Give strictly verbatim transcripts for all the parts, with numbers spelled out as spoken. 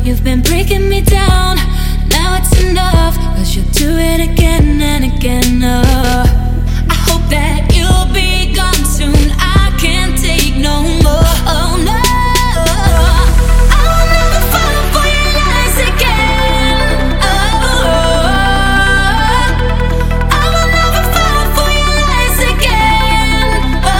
You've been breaking me down, now it's enough, cause you'll do it again and again. Oh, I hope that you'll be gone soon, I can't take no more. Oh no, I will never fall for your lies again. Oh, I will never fall for your lies again.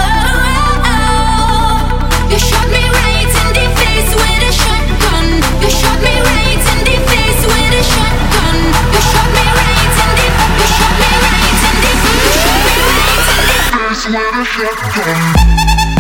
Oh, you shot me right in the face with a shotgun. You shot me right in the face with a shotgun. You shot me right in the, you shot me right in the, you shot me right in the face with a shotgun.